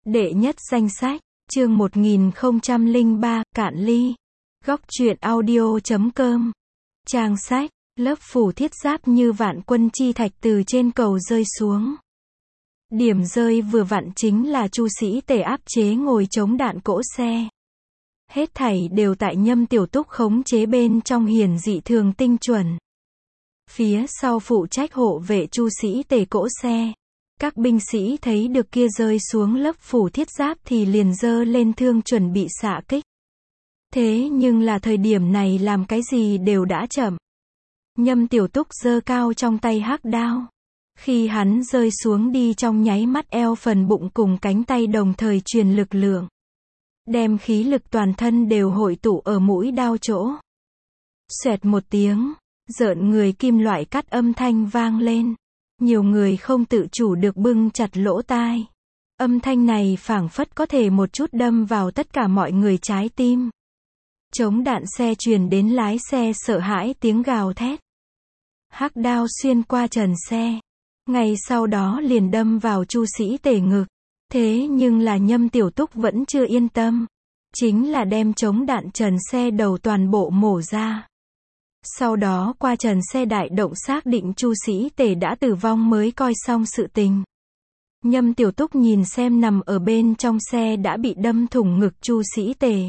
Đệ nhất danh sách, chương 1003, Cạn ly. Góc truyện audio.com. Trang sách, lớp phủ thiết giáp như vạn quân chi thạch từ trên cầu rơi xuống. Điểm rơi vừa vặn chính là Chu Sĩ Tề áp chế ngồi chống đạn cỗ xe. Hết thảy đều tại Nhâm Tiểu Túc khống chế bên trong hiển dị thường tinh chuẩn. Phía sau phụ trách hộ vệ Chu Sĩ Tề cỗ xe. Các binh sĩ thấy được kia rơi xuống lớp phủ thiết giáp thì liền giơ lên thương chuẩn bị xạ kích. Thế nhưng là thời điểm này làm cái gì đều đã chậm. Nhâm Tiểu Túc giơ cao trong tay hắc đao. Khi hắn rơi xuống đi trong nháy mắt eo phần bụng cùng cánh tay đồng thời truyền lực lượng. Đem khí lực toàn thân đều hội tụ ở mũi đao chỗ. Xoẹt một tiếng, rợn người kim loại cắt âm thanh vang lên. Nhiều người không tự chủ được bưng chặt lỗ tai. Âm thanh này phảng phất có thể một chút đâm vào tất cả mọi người trái tim. Chống đạn xe truyền đến lái xe sợ hãi tiếng gào thét. Hắc đao xuyên qua trần xe. Ngay sau đó liền đâm vào Chu Sĩ Tề ngực. Thế nhưng là Nhâm Tiểu Túc vẫn chưa yên tâm. Chính là đem chống đạn trần xe đầu toàn bộ mổ ra. Sau đó qua trần xe đại động xác định Chu Sĩ Tề đã tử vong mới coi xong sự tình. Nhâm Tiểu Túc nhìn xem nằm ở bên trong xe đã bị đâm thủng ngực Chu Sĩ Tề.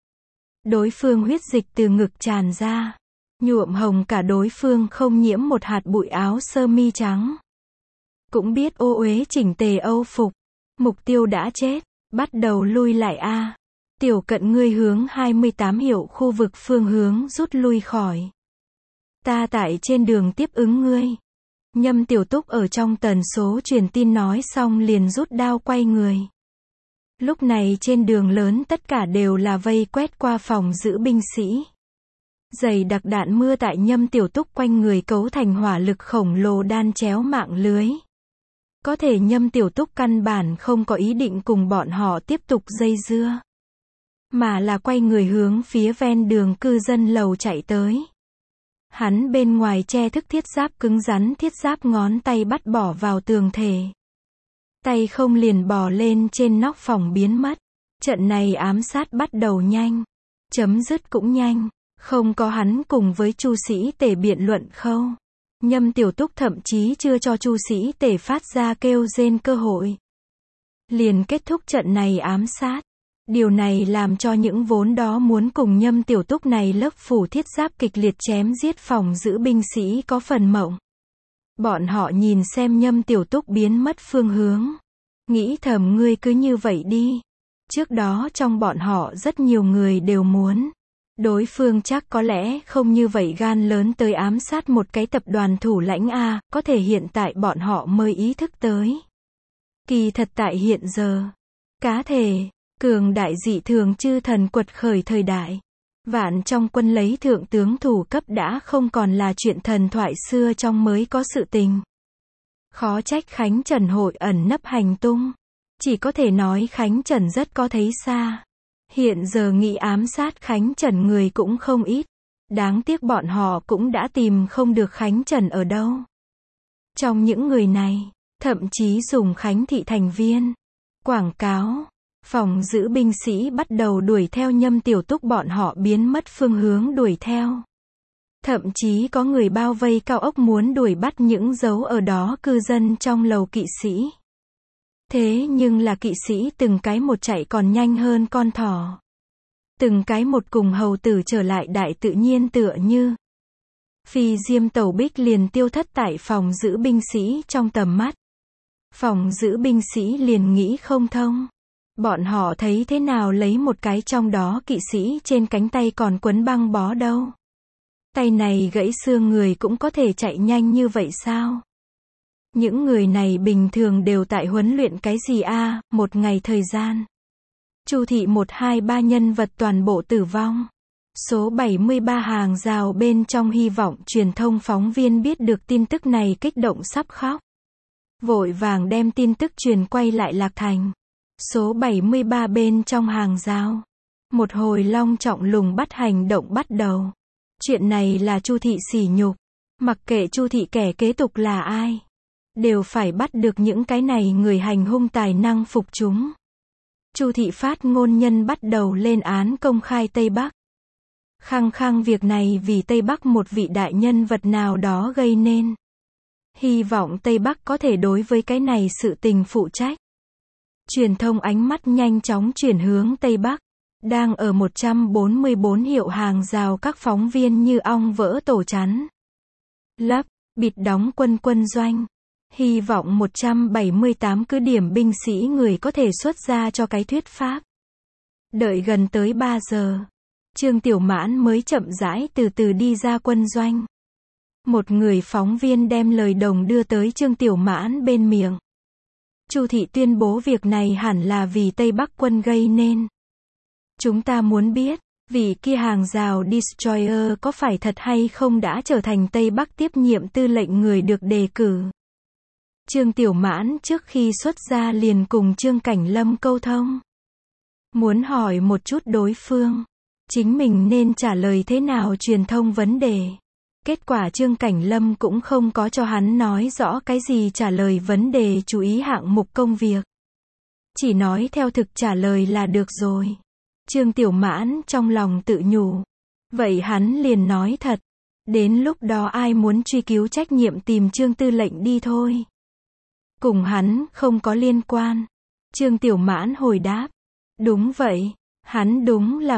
Đối phương huyết dịch từ ngực tràn ra, nhuộm hồng cả đối phương không nhiễm một hạt bụi áo sơ mi trắng. Cũng biết ô uế chỉnh tề âu phục. Mục tiêu đã chết, bắt đầu lui lại a. Tiểu Cận ngươi hướng 28 hiệu khu vực phương hướng rút lui khỏi. Ta tại trên đường tiếp ứng ngươi. Nhâm Tiểu Túc ở trong tần số truyền tin nói xong liền rút đao quay người. Lúc này trên đường lớn tất cả đều là vây quét qua phòng giữ binh sĩ. Dày đặc đạn mưa tại Nhâm Tiểu Túc quanh người cấu thành hỏa lực khổng lồ đan chéo mạng lưới. Có thể Nhâm Tiểu Túc căn bản không có ý định cùng bọn họ tiếp tục dây dưa. Mà là quay người hướng phía ven đường cư dân lầu chạy tới. Hắn bên ngoài che thức thiết giáp cứng rắn thiết giáp ngón tay bắt bỏ vào tường thể. Tay không liền bò lên trên nóc phòng biến mất. Trận này ám sát bắt đầu nhanh. Chấm dứt cũng nhanh. Không có hắn cùng với Chu Sĩ Tề biện luận khâu. Nhâm Tiểu Túc thậm chí chưa cho Chu Sĩ Tề phát ra kêu rên cơ hội. Liền kết thúc trận này ám sát. Điều này làm cho những vốn đó muốn cùng Nhâm Tiểu Túc này lớp phủ thiết giáp kịch liệt chém giết phòng giữ binh sĩ có phần mộng. Bọn họ nhìn xem Nhâm Tiểu Túc biến mất phương hướng. Nghĩ thầm ngươi cứ như vậy đi. Trước đó trong bọn họ rất nhiều người đều muốn. Đối phương chắc có lẽ không như vậy gan lớn tới ám sát một cái tập đoàn thủ lãnh A, có thể hiện tại bọn họ mới ý thức tới. Kỳ thật tại hiện giờ, cá thể, cường đại dị thường chư thần quật khởi thời đại. Vạn trong quân lấy thượng tướng thủ cấp đã không còn là chuyện thần thoại xưa trong mới có sự tình. Khó trách Khánh Trần hội ẩn nấp hành tung. Chỉ có thể nói Khánh Trần rất có thấy xa. Hiện giờ nghĩ ám sát Khánh Trần người cũng không ít. Đáng tiếc bọn họ cũng đã tìm không được Khánh Trần ở đâu. Trong những người này, thậm chí dùng Khánh thị thành viên. Quảng cáo. Phòng giữ binh sĩ bắt đầu đuổi theo Nhâm Tiểu Túc bọn họ biến mất phương hướng đuổi theo. Thậm chí có người bao vây cao ốc muốn đuổi bắt những dấu ở đó cư dân trong lầu kỵ sĩ. Thế nhưng là kỵ sĩ từng cái một chạy còn nhanh hơn con thỏ. Từng cái một cùng hầu tử trở lại đại tự nhiên tựa như. Phi diêm tẩu bích liền tiêu thất tại phòng giữ binh sĩ trong tầm mắt. Phòng giữ binh sĩ liền nghĩ không thông. Bọn họ thấy thế nào lấy một cái trong đó kỵ sĩ trên cánh tay còn quấn băng bó đâu. Tay này gãy xương người cũng có thể chạy nhanh như vậy sao? Những người này bình thường đều tại huấn luyện cái gì a? Một ngày thời gian. Chu thị 123 nhân vật toàn bộ tử vong. Số 73 hàng rào bên trong hy vọng truyền thông phóng viên biết được tin tức này kích động sắp khóc. Vội vàng đem tin tức truyền quay lại Lạc Thành. Số 73 bên trong hàng rào. Một hồi long trọng lùng bắt hành động bắt đầu. Chuyện này là Chu thị sỉ nhục. Mặc kệ Chu thị kẻ kế tục là ai. Đều phải bắt được những cái này người hành hung tài năng phục chúng. Chu thị phát ngôn nhân bắt đầu lên án công khai Tây Bắc. Khăng khăng việc này vì Tây Bắc một vị đại nhân vật nào đó gây nên. Hy vọng Tây Bắc có thể đối với cái này sự tình phụ trách. Truyền thông ánh mắt nhanh chóng chuyển hướng Tây Bắc. Đang ở 144 hiệu hàng rào các phóng viên như ong vỡ tổ chắn. Lấp, bịt đóng quân doanh. Hy vọng 178 cứ điểm binh sĩ người có thể xuất ra cho cái thuyết pháp. Đợi gần tới 3 giờ. Trương Tiểu Mãn mới chậm rãi từ từ đi ra quân doanh. Một người phóng viên đem lời đồng đưa tới Trương Tiểu Mãn bên miệng. Chu thị tuyên bố việc này hẳn là vì Tây Bắc quân gây nên. Chúng ta muốn biết, vị kia hàng rào Destroyer có phải thật hay không đã trở thành Tây Bắc tiếp nhiệm tư lệnh người được đề cử. Trương Tiểu Mãn trước khi xuất ra liền cùng Trương Cảnh Lâm câu thông. Muốn hỏi một chút đối phương. Chính mình nên trả lời thế nào truyền thông vấn đề. Kết quả Trương Cảnh Lâm cũng không có cho hắn nói rõ cái gì trả lời vấn đề chú ý hạng mục công việc. Chỉ nói theo thực trả lời là được rồi. Trương Tiểu Mãn trong lòng tự nhủ. Vậy hắn liền nói thật. Đến lúc đó ai muốn truy cứu trách nhiệm tìm Trương tư lệnh đi thôi. Cùng hắn không có liên quan. Trương Tiểu Mãn hồi đáp. Đúng vậy. Hắn đúng là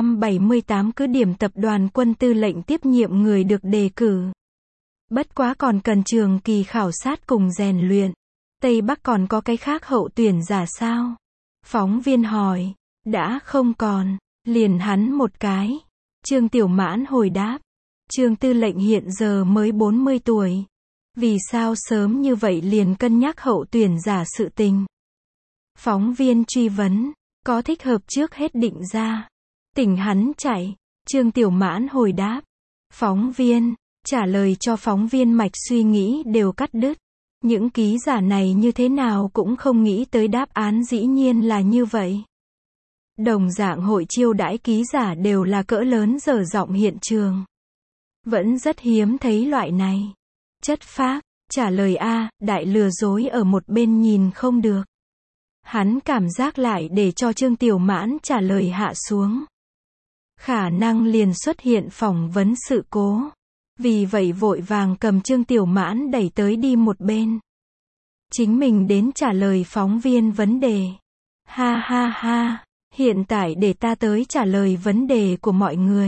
178 cứ điểm tập đoàn quân tư lệnh tiếp nhiệm người được đề cử. Bất quá còn cần trường kỳ khảo sát cùng rèn luyện. Tây Bắc còn có cái khác hậu tuyển giả sao? Phóng viên hỏi. Đã không còn. Liền hắn một cái. Trương Tiểu Mãn hồi đáp. Trương tư lệnh hiện giờ mới 40 tuổi. Vì sao sớm như vậy liền cân nhắc hậu tuyển giả sự tình? Phóng viên truy vấn. Có thích hợp trước hết định ra. Tỉnh hắn chạy. Trương Tiểu Mãn hồi đáp. Phóng viên. Trả lời cho phóng viên mạch suy nghĩ đều cắt đứt. Những ký giả này như thế nào cũng không nghĩ tới đáp án dĩ nhiên là như vậy. Đồng dạng hội chiêu đãi ký giả đều là cỡ lớn dở giọng hiện trường. Vẫn rất hiếm thấy loại này. Chất phác. Trả lời A, đại lừa dối ở một bên nhìn không được. Hắn cảm giác lại để cho Trương Tiểu Mãn trả lời hạ xuống. Khả năng liền xuất hiện phỏng vấn sự cố. Vì vậy vội vàng cầm Trương Tiểu Mãn đẩy tới đi một bên. Chính mình đến trả lời phóng viên vấn đề. Ha ha ha, hiện tại để ta tới trả lời vấn đề của mọi người.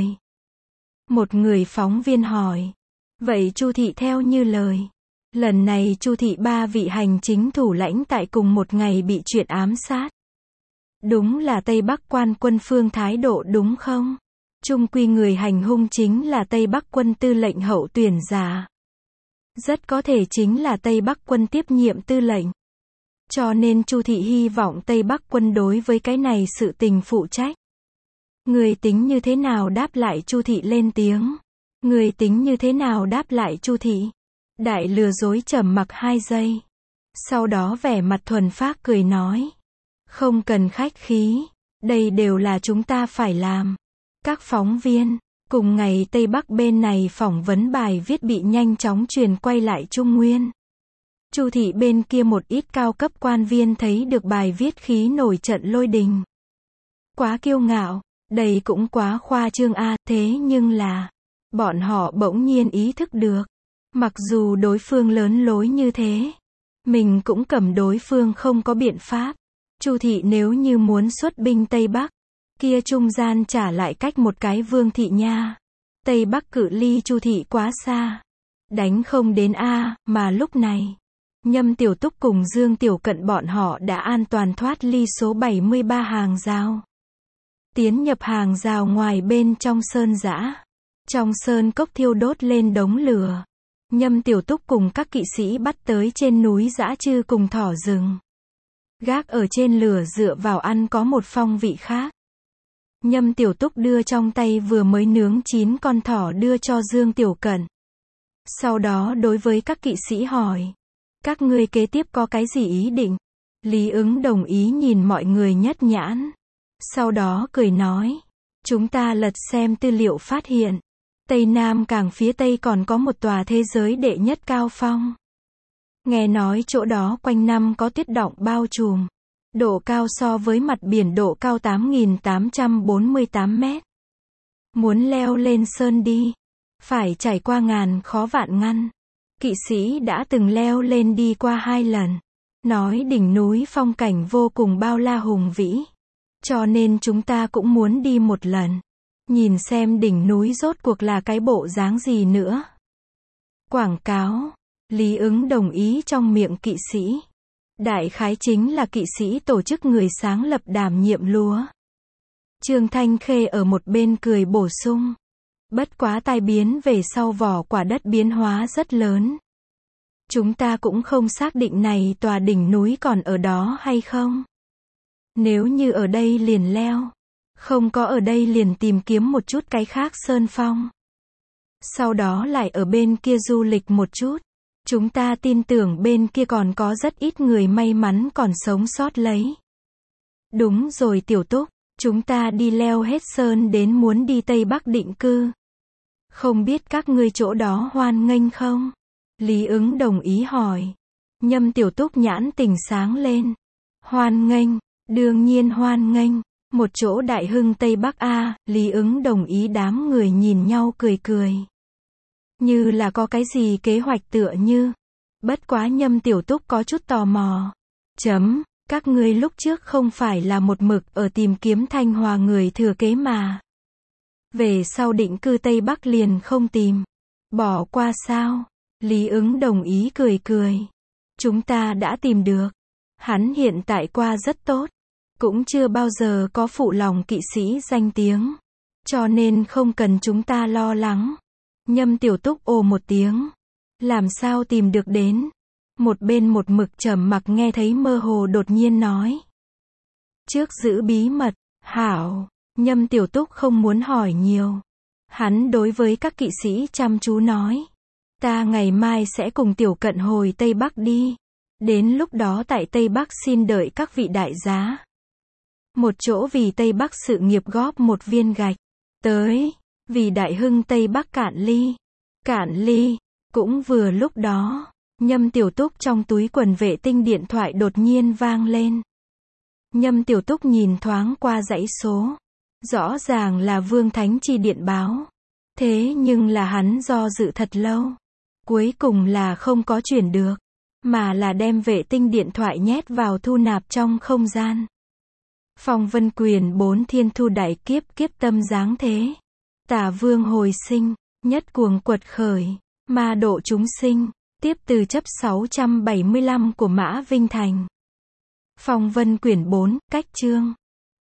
Một người phóng viên hỏi. Vậy Chu thị theo như lời. Lần này Chu thị 3 vị hành chính thủ lãnh tại cùng một ngày bị chuyện ám sát. Đúng là Tây Bắc quan quân Phương thái độ đúng không? Chung quy người hành hung chính là Tây Bắc quân tư lệnh hậu tuyển giả. Rất có thể chính là Tây Bắc quân tiếp nhiệm tư lệnh. Cho nên Chu thị hy vọng Tây Bắc quân đối với cái này sự tình phụ trách. Người tính như thế nào đáp lại Chu thị lên tiếng. Người tính như thế nào đáp lại Chu thị. Đại lừa dối trầm mặc 2 giây. Sau đó vẻ mặt thuần phác cười nói. Không cần khách khí. Đây đều là chúng ta phải làm. Các phóng viên. Cùng ngày Tây Bắc bên này phỏng vấn bài viết bị nhanh chóng truyền quay lại Trung Nguyên. Chu thị bên kia một ít cao cấp quan viên thấy được bài viết khí nổi trận lôi đình. Quá kiêu ngạo. Đây cũng quá khoa trương a, thế nhưng là. Bọn họ bỗng nhiên ý thức được. Mặc dù đối phương lớn lối như thế, mình cũng cầm đối phương không có biện pháp. Chu thị nếu như muốn xuất binh Tây Bắc, kia trung gian trả lại cách một cái Vương thị nha. Tây Bắc cự ly Chu thị quá xa. Đánh không đến a, mà lúc này, Nhâm Tiểu Túc cùng Dương Tiểu Cận bọn họ đã an toàn thoát ly số 73 hàng rào. Tiến nhập hàng rào ngoài bên trong sơn dã. Trong sơn cốc thiêu đốt lên đống lửa. Nhâm Tiểu Túc cùng các kỵ sĩ bắt tới trên núi dã chư cùng thỏ rừng. Gác ở trên lửa dựa vào ăn có một phong vị khác. Nhâm Tiểu Túc đưa trong tay vừa mới nướng chín con thỏ đưa cho Dương Tiểu Cận. Sau đó đối với các kỵ sĩ hỏi. Các ngươi kế tiếp có cái gì ý định? Lý Ứng đồng ý nhìn mọi người nhất nhãn. Sau đó cười nói. Chúng ta lật xem tư liệu phát hiện. Tây Nam Cảng phía Tây còn có một tòa thế giới đệ nhất cao phong. Nghe nói chỗ đó quanh năm có tuyết đọng bao trùm. Độ cao so với mặt biển độ cao 8.848 mét. Muốn leo lên sơn đi, phải trải qua ngàn khó vạn ngăn. Kỵ sĩ đã từng leo lên đi qua 2 lần. Nói đỉnh núi phong cảnh vô cùng bao la hùng vĩ. Cho nên chúng ta cũng muốn đi một lần. Nhìn xem đỉnh núi rốt cuộc là cái bộ dáng gì nữa. Quảng cáo. Lý Ứng đồng ý trong miệng kỵ sĩ. Đại khái chính là kỵ sĩ tổ chức người sáng lập đảm nhiệm lúa. Trương Thanh Khê ở một bên cười bổ sung. Bất quá tai biến về sau vỏ quả đất biến hóa rất lớn. Chúng ta cũng không xác định này tòa đỉnh núi còn ở đó hay không. Nếu như ở đây liền leo. Không có ở đây liền tìm kiếm một chút cái khác sơn phong. Sau đó lại ở bên kia du lịch một chút. Chúng ta tin tưởng bên kia còn có rất ít người may mắn còn sống sót lấy. Đúng rồi Tiểu Túc, chúng ta đi leo hết sơn đến muốn đi Tây Bắc định cư. Không biết các ngươi chỗ đó hoan nghênh không? Lý Ứng đồng ý hỏi. Nhâm Tiểu Túc nhãn tình sáng lên. Hoan nghênh, đương nhiên hoan nghênh. Một chỗ đại hưng Tây Bắc a, Lý Ứng đồng ý đám người nhìn nhau cười cười. Như là có cái gì kế hoạch tựa như. Bất quá Nhâm Tiểu Túc có chút tò mò. Các ngươi lúc trước không phải là một mực ở tìm kiếm Thanh Hòa người thừa kế mà. Về sau định cư Tây Bắc liền không tìm. Bỏ qua sao? Lý Ứng đồng ý cười cười. Chúng ta đã tìm được. Hắn hiện tại qua rất tốt. Cũng chưa bao giờ có phụ lòng kỵ sĩ danh tiếng. Cho nên không cần chúng ta lo lắng. Nhâm Tiểu Túc ồ một tiếng. Làm sao tìm được đến? Một bên một mực trầm mặc nghe thấy mơ hồ đột nhiên nói. Trước giữ bí mật, hảo. Nhâm Tiểu Túc không muốn hỏi nhiều. Hắn đối với các kỵ sĩ chăm chú nói. Ta ngày mai sẽ cùng Tiểu Cận hồi Tây Bắc đi. Đến lúc đó tại Tây Bắc xin đợi các vị đại giá. Một chỗ vì Tây Bắc sự nghiệp góp một viên gạch. Tới, vì đại hưng Tây Bắc Cạn Ly. Cạn Ly, cũng vừa lúc đó, Nhâm Tiểu Túc trong túi quần vệ tinh điện thoại đột nhiên vang lên. Nhâm Tiểu Túc nhìn thoáng qua dãy số. Rõ ràng là Vương Thánh Chi điện báo. Thế nhưng là hắn do dự thật lâu. Cuối cùng là không có chuyển được. Mà là đem vệ tinh điện thoại nhét vào thu nạp trong không gian. Phong Vân Quyền 4 thiên thu đại kiếp kiếp tâm dáng thế. Tả vương hồi sinh, nhất cuồng quật khởi, ma độ chúng sinh, tiếp từ chấp 675 của Mã Vinh Thành. Phong Vân Quyển 4, cách chương